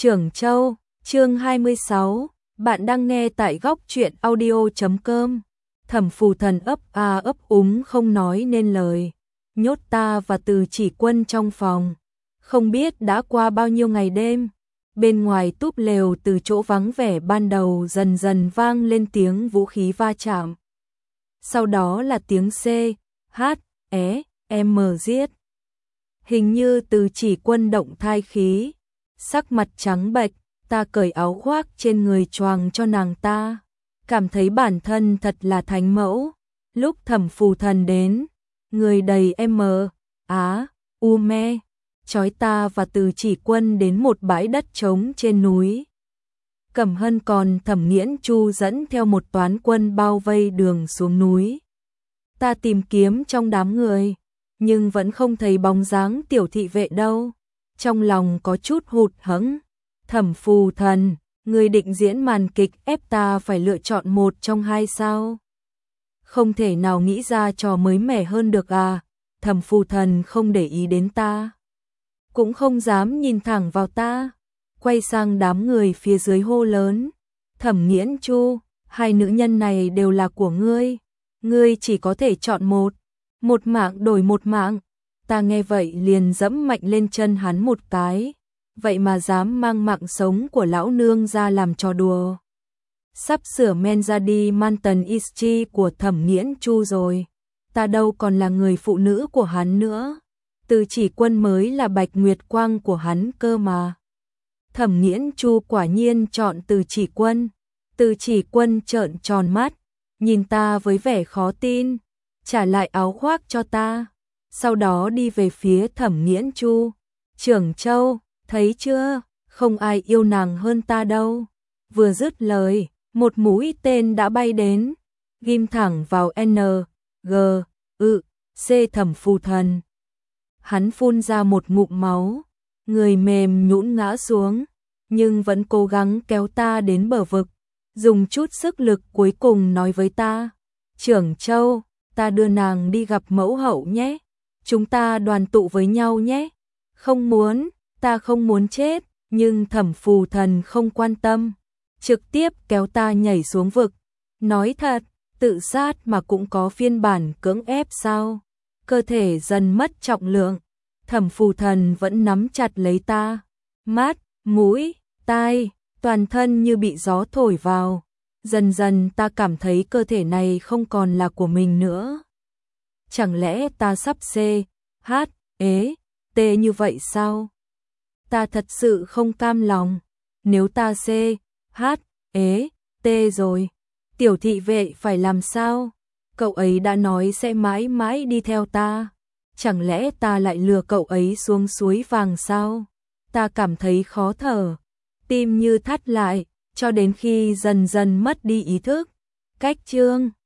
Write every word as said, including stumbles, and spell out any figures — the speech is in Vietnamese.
Trưởng Châu, chương hai mươi sáu, bạn đang nghe tại góc truyện audio chấm com. Thẩm Phù Thần ấp a ấp úng không nói nên lời, nhốt ta và Từ Chỉ Quân trong phòng. Không biết đã qua bao nhiêu ngày đêm, bên ngoài túp lều từ chỗ vắng vẻ ban đầu dần dần vang lên tiếng vũ khí va chạm. Sau đó là tiếng C, H, E, M giết. Hình như Từ Chỉ Quân động thai khí, sắc mặt trắng bệch, ta cởi áo khoác trên người choàng cho nàng ta, cảm thấy bản thân thật là thánh mẫu. Lúc Thẩm Phù Thần đến, người đầy M, Á, U me, trói ta và Từ Chỉ Quân đến một bãi đất trống trên núi. Cẩm Hân còn Thẩm Nghiễn Chu dẫn theo một toán quân bao vây đường xuống núi. Ta tìm kiếm trong đám người, nhưng vẫn không thấy bóng dáng tiểu thị vệ đâu. Trong lòng có chút hụt hẫng. Thẩm Phù Thần, người định diễn màn kịch ép ta phải lựa chọn một trong hai sao? Không thể nào nghĩ ra trò mới mẻ hơn được à? Thẩm Phù Thần không để ý đến ta, cũng không dám nhìn thẳng vào ta, quay sang đám người phía dưới hô lớn: Thẩm Nghiễn Chu, hai nữ nhân này đều là của ngươi, ngươi chỉ có thể chọn một, một mạng đổi một mạng. Ta nghe vậy liền dẫm mạnh lên chân hắn một cái, vậy mà dám mang mạng sống của lão nương ra làm trò đùa. Sắp sửa men ra đi Manton Ischi của Thẩm Nghiễn Chu rồi, ta đâu còn là người phụ nữ của hắn nữa. Từ Chỉ Quân mới là bạch nguyệt quang của hắn cơ mà. Thẩm Nghiễn Chu quả nhiên chọn Từ Chỉ Quân. Từ Chỉ Quân trợn tròn mắt, nhìn ta với vẻ khó tin, trả lại áo khoác cho ta, sau đó đi về phía Thẩm Nghiễn Chu. Trưởng Châu, thấy chưa, không ai yêu nàng hơn ta đâu. Vừa dứt lời, một mũi tên đã bay đến, ghim thẳng vào N, G, ư, C Thẩm Phù Thần. Hắn phun ra một ngụm máu, người mềm nhũn ngã xuống, nhưng vẫn cố gắng kéo ta đến bờ vực, dùng chút sức lực cuối cùng nói với ta: Trưởng Châu, ta đưa nàng đi gặp mẫu hậu nhé, chúng ta đoàn tụ với nhau nhé. Không muốn, ta không muốn chết, nhưng Thẩm Phù Thần không quan tâm, trực tiếp kéo ta nhảy xuống vực. Nói thật, tự sát mà cũng có phiên bản cưỡng ép sao? Cơ thể dần mất trọng lượng, Thẩm Phù Thần vẫn nắm chặt lấy ta, mắt, mũi, tai, toàn thân như bị gió thổi vào. Dần dần ta cảm thấy cơ thể này không còn là của mình nữa. Chẳng lẽ ta sắp C, H, E, T như vậy sao? Ta thật sự không cam lòng. Nếu ta C, H, E, T rồi, tiểu thị vệ phải làm sao? Cậu ấy đã nói sẽ mãi mãi đi theo ta. Chẳng lẽ ta lại lừa cậu ấy xuống suối vàng sao? Ta cảm thấy khó thở, tim như thắt lại, cho đến khi dần dần mất đi ý thức. Cách chương